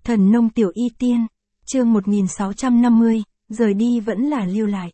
Thần nông tiểu y tiên, chương 1650, rời đi vẫn là lưu lại.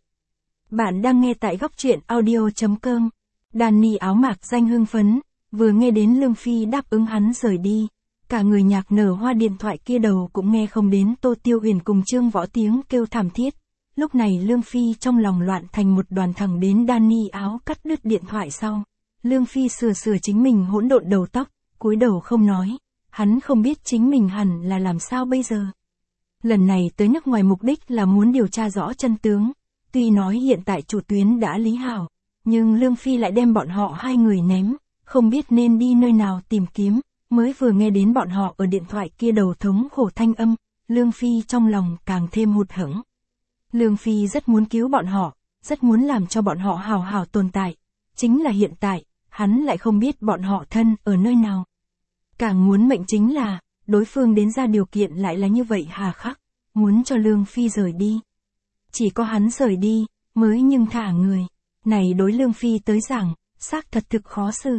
Bạn đang nghe tại góc truyện audio.com. Danny áo mạc danh hưng phấn, vừa nghe đến Lương Phi đáp ứng hắn rời đi. Cả người nhạc nở hoa điện thoại kia đầu cũng nghe không đến Tô Tiêu Huyền cùng Trương Võ tiếng kêu thảm thiết. Lúc này Lương Phi trong lòng loạn thành một đoàn, thẳng đến Danny áo cắt đứt điện thoại sau. Lương Phi sửa chính mình hỗn độn đầu tóc, cúi đầu không nói. Hắn không biết chính mình hẳn là làm sao bây giờ. Lần này tới nước ngoài mục đích là muốn điều tra rõ chân tướng. Tuy nói hiện tại chủ tuyến đã lý hảo, nhưng Lương Phi lại đem bọn họ hai người ném, không biết nên đi nơi nào tìm kiếm. Mới vừa nghe đến bọn họ ở điện thoại kia đầu thống khổ thanh âm, Lương Phi trong lòng càng thêm hụt hẫng. Lương Phi rất muốn cứu bọn họ, rất muốn làm cho bọn họ hào hào tồn tại. Chính là hiện tại, hắn lại không biết bọn họ thân ở nơi nào. Càng muốn mệnh chính là, đối phương đến ra điều kiện lại là như vậy hà khắc, muốn cho Lương Phi rời đi. Chỉ có hắn rời đi, mới nhưng thả người. Này đối Lương Phi tới rằng, xác thật thực khó xử.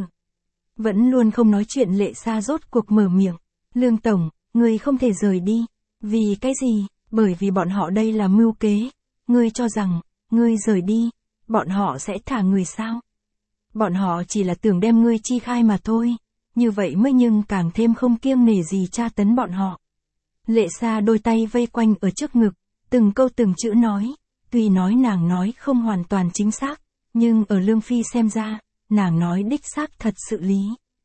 Vẫn luôn không nói chuyện Lệ Sa rốt cuộc mở miệng. Lương Tổng, người không thể rời đi. Vì cái gì? Bởi vì bọn họ đây là mưu kế. Ngươi cho rằng, ngươi rời đi, bọn họ sẽ thả người sao? Bọn họ chỉ là tưởng đem ngươi chi khai mà thôi. Như vậy mới nhưng càng thêm không kiêng nể gì tra tấn bọn họ. Lệ Sa đôi tay vây quanh ở trước ngực, từng câu từng chữ nói. Tuy nói nàng nói không hoàn toàn chính xác, nhưng ở Lương Phi xem ra, nàng nói đích xác thật sự lý.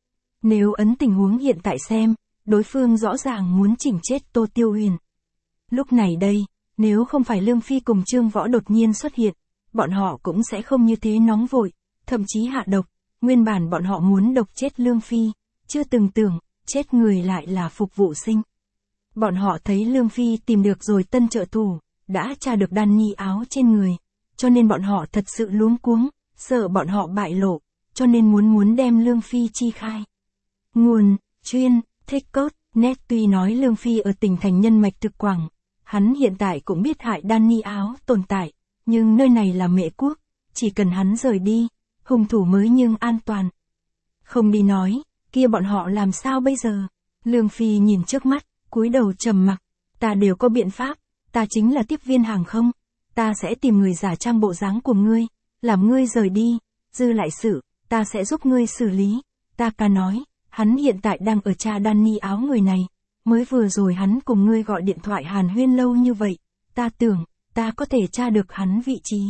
Nếu ấn tình huống hiện tại xem, đối phương rõ ràng muốn chỉnh chết Tô Tiêu Huyền. Lúc này đây, nếu không phải Lương Phi cùng Trương Võ đột nhiên xuất hiện, bọn họ cũng sẽ không như thế nóng vội, thậm chí hạ độc. Nguyên bản bọn họ muốn độc chết Lương Phi, chưa từng tưởng, chết người lại là Phục Vụ Sinh. Bọn họ thấy Lương Phi tìm được rồi tân trợ thủ, đã tra được Danny áo trên người, cho nên bọn họ thật sự luống cuống, sợ bọn họ bại lộ, cho nên muốn đem Lương Phi chi khai. Nguồn, chuyên, thích cốt, net. Tuy nói Lương Phi ở tỉnh thành nhân mạch thực quảng, hắn hiện tại cũng biết hại Danny áo tồn tại, nhưng nơi này là Mễ Quốc, chỉ cần hắn rời đi, hung thủ mới nhưng an toàn. Không đi nói, kia bọn họ làm sao bây giờ? Lương Phi nhìn trước mắt, cúi đầu trầm mặc. Ta đều có biện pháp, ta chính là tiếp viên hàng không, ta sẽ tìm người giả trang bộ dáng của ngươi, làm ngươi rời đi, dư lại sự, ta sẽ giúp ngươi xử lý. Ta ca nói, hắn hiện tại đang ở tra Danny áo người này, mới vừa rồi hắn cùng ngươi gọi điện thoại hàn huyên lâu như vậy, ta tưởng, ta có thể tra được hắn vị trí.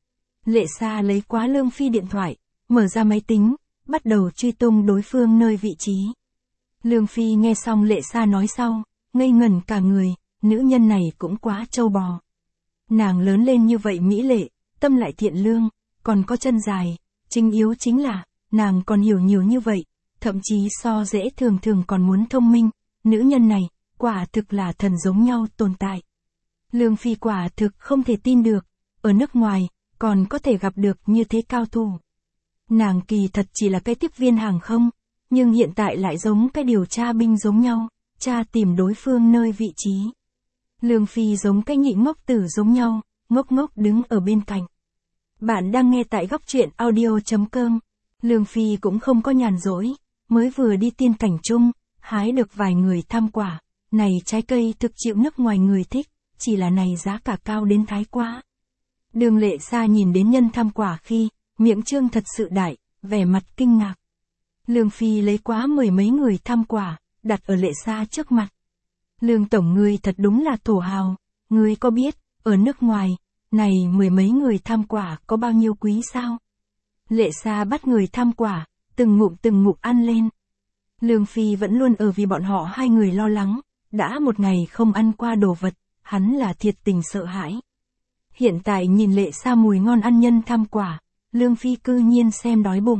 Lệ Sa lấy quá Lương Phi điện thoại, mở ra máy tính, bắt đầu truy tung đối phương nơi vị trí. Lương Phi nghe xong Lệ Sa nói sau, ngây ngẩn cả người, nữ nhân này cũng quá trâu bò. Nàng lớn lên như vậy mỹ lệ, tâm lại thiện lương, còn có chân dài, chính yếu chính là, nàng còn hiểu nhiều như vậy, thậm chí so dễ thường còn muốn thông minh, nữ nhân này, quả thực là thần giống nhau tồn tại. Lương Phi quả thực không thể tin được, ở nước ngoài, còn có thể gặp được như thế cao thủ. Nàng kỳ thật chỉ là cái tiếp viên hàng không, nhưng hiện tại lại giống cái điều tra binh giống nhau, tra tìm đối phương nơi vị trí. Lương Phi giống cái nhị ngốc tử giống nhau, ngốc đứng ở bên cạnh. Bạn đang nghe tại góc truyện audio.com. Lương Phi cũng không có nhàn rỗi, mới vừa đi tiên cảnh chung, hái được vài người tham quả. Này trái cây thực chịu nước ngoài người thích, chỉ là này giá cả cao đến thái quá. Đường Lệ Sa nhìn đến nhân tham quả khi, miệng trương thật sự đại, vẻ mặt kinh ngạc. Lương Phi lấy quá mười mấy người tham quả, đặt ở Lệ Sa trước mặt. Lương Tổng ngươi thật đúng là thổ hào, ngươi có biết, ở nước ngoài, này mười mấy người tham quả có bao nhiêu quý sao? Lệ Sa bắt người tham quả, từng ngụm ăn lên. Lương Phi vẫn luôn ở vì bọn họ hai người lo lắng, đã một ngày không ăn qua đồ vật, hắn là thiệt tình sợ hãi. Hiện tại nhìn Lệ Sa mùi ngon ăn nhân tham quả, Lương Phi cư nhiên xem đói bụng.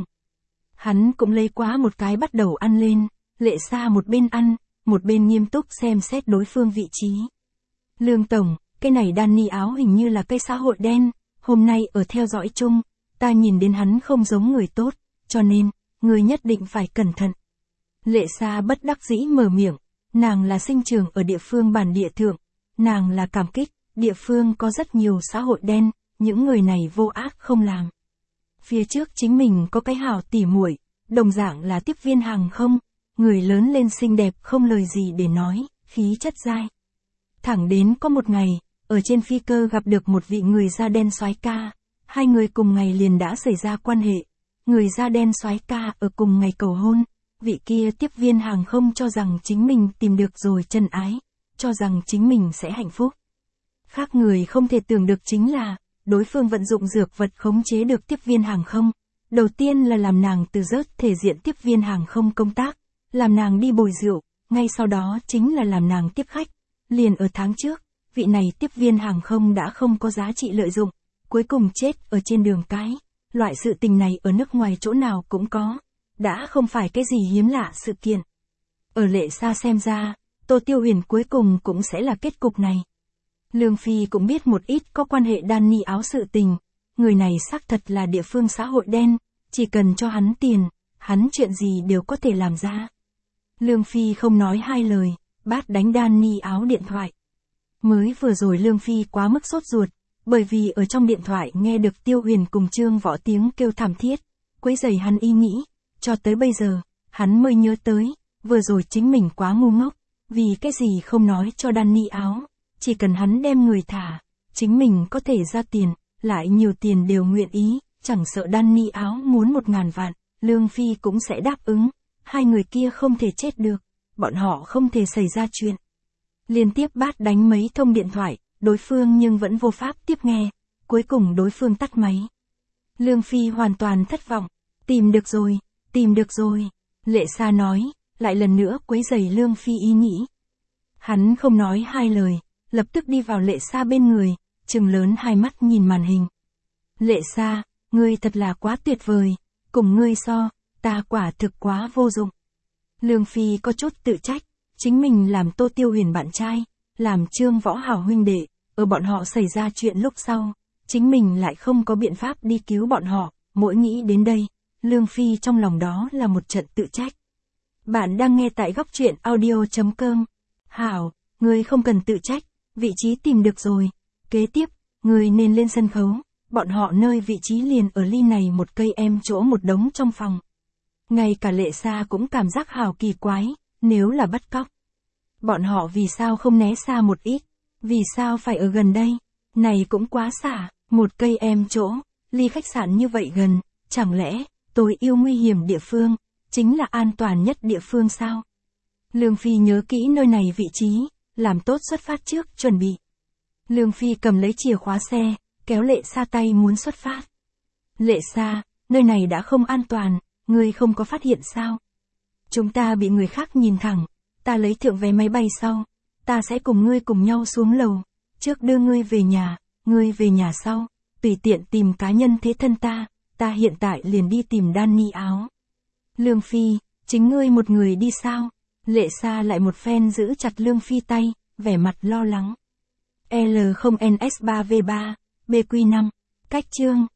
Hắn cũng lấy quá một cái bắt đầu ăn lên, Lệ Sa một bên ăn, một bên nghiêm túc xem xét đối phương vị trí. Lương Tổng, cái này Danny áo hình như là cây xã hội đen, hôm nay ở theo dõi chung, ta nhìn đến hắn không giống người tốt, cho nên, người nhất định phải cẩn thận. Lệ Sa bất đắc dĩ mở miệng, nàng là sinh trưởng ở địa phương bản địa thượng, nàng là cảm kích, địa phương có rất nhiều xã hội đen, những người này vô ác không làm. Phía trước chính mình có cái hảo tỉ muội, đồng dạng là tiếp viên hàng không, người lớn lên xinh đẹp không lời gì để nói, khí chất dai. Thẳng đến có một ngày, ở trên phi cơ gặp được một vị người da đen soái ca, hai người cùng ngày liền đã xảy ra quan hệ. Người da đen soái ca ở cùng ngày cầu hôn, vị kia tiếp viên hàng không cho rằng chính mình tìm được rồi chân ái, cho rằng chính mình sẽ hạnh phúc. Khác người không thể tưởng được chính là, đối phương vận dụng dược vật khống chế được tiếp viên hàng không. Đầu tiên là làm nàng từ rớt thể diện tiếp viên hàng không công tác, làm nàng đi bồi rượu, ngay sau đó chính là làm nàng tiếp khách. Liền ở tháng trước, vị này tiếp viên hàng không đã không có giá trị lợi dụng, cuối cùng chết ở trên đường cái. Loại sự tình này ở nước ngoài chỗ nào cũng có, đã không phải cái gì hiếm lạ sự kiện. Ở Lệ Sa xem ra, Tô Tiêu Huyền cuối cùng cũng sẽ là kết cục này. Lương Phi cũng biết một ít có quan hệ Danny áo sự tình, người này xác thật là địa phương xã hội đen, chỉ cần cho hắn tiền, hắn chuyện gì đều có thể làm ra. Lương Phi không nói hai lời, bắt đánh Danny áo điện thoại. Mới vừa rồi Lương Phi quá mức sốt ruột, bởi vì ở trong điện thoại nghe được Tiêu Huyền cùng Trương Võ tiếng kêu thảm thiết, quấy rầy hắn ý nghĩ, cho tới bây giờ, hắn mới nhớ tới, vừa rồi chính mình quá ngu ngốc, vì cái gì không nói cho Danny áo, chỉ cần hắn đem người thả, chính mình có thể ra tiền, lại nhiều tiền đều nguyện ý, chẳng sợ Danny áo muốn 1.000 vạn, Lương Phi cũng sẽ đáp ứng, hai người kia không thể chết được, bọn họ không thể xảy ra chuyện. Liên tiếp bắt đánh mấy thông điện thoại, đối phương nhưng vẫn vô pháp tiếp nghe, cuối cùng đối phương tắt máy. Lương Phi hoàn toàn thất vọng, tìm được rồi, Lệ Sa nói, lại lần nữa quấy rầy Lương Phi ý nghĩ. Hắn không nói hai lời, lập tức đi vào Lệ Sa bên người, trừng lớn hai mắt nhìn màn hình. Lệ Sa, ngươi thật là quá tuyệt vời, cùng ngươi so, ta quả thực quá vô dụng. Lương Phi có chút tự trách, chính mình làm Tô Tiêu Huyền bạn trai, làm Trương Võ hảo huynh đệ, ở bọn họ xảy ra chuyện lúc sau, chính mình lại không có biện pháp đi cứu bọn họ, mỗi nghĩ đến đây, Lương Phi trong lòng đó là một trận tự trách. Bạn đang nghe tại góc truyện audio.com. Hảo, ngươi không cần tự trách, vị trí tìm được rồi. Kế tiếp, ngươi nên lên sân khấu, bọn họ nơi vị trí liền ở ly này một cây em chỗ một đống trong phòng. Ngay cả Lệ Sa cũng cảm giác hào kỳ quái, nếu là bắt cóc. Bọn họ vì sao không né xa một ít, vì sao phải ở gần đây, này cũng quá xả, một cây em chỗ, ly khách sạn như vậy gần, chẳng lẽ, tối yêu nguy hiểm địa phương, chính là an toàn nhất địa phương sao? Lương Phi nhớ kỹ nơi này vị trí, làm tốt xuất phát trước chuẩn bị. Lương Phi cầm lấy chìa khóa xe, kéo Lệ Sa tay muốn xuất phát. Lệ Sa, nơi này đã không an toàn, ngươi không có phát hiện sao? Chúng ta bị người khác nhìn thẳng, ta lấy thượng vé máy bay sau, ta sẽ cùng ngươi cùng nhau xuống lầu, trước đưa ngươi về nhà sau, tùy tiện tìm cá nhân thế thân ta hiện tại liền đi tìm Danny áo. Lương Phi, chính ngươi một người đi sao? Lệ Sa lại một phen giữ chặt Lương Phi tay, vẻ mặt lo lắng. L0NS3V3, BQ5, cách chương.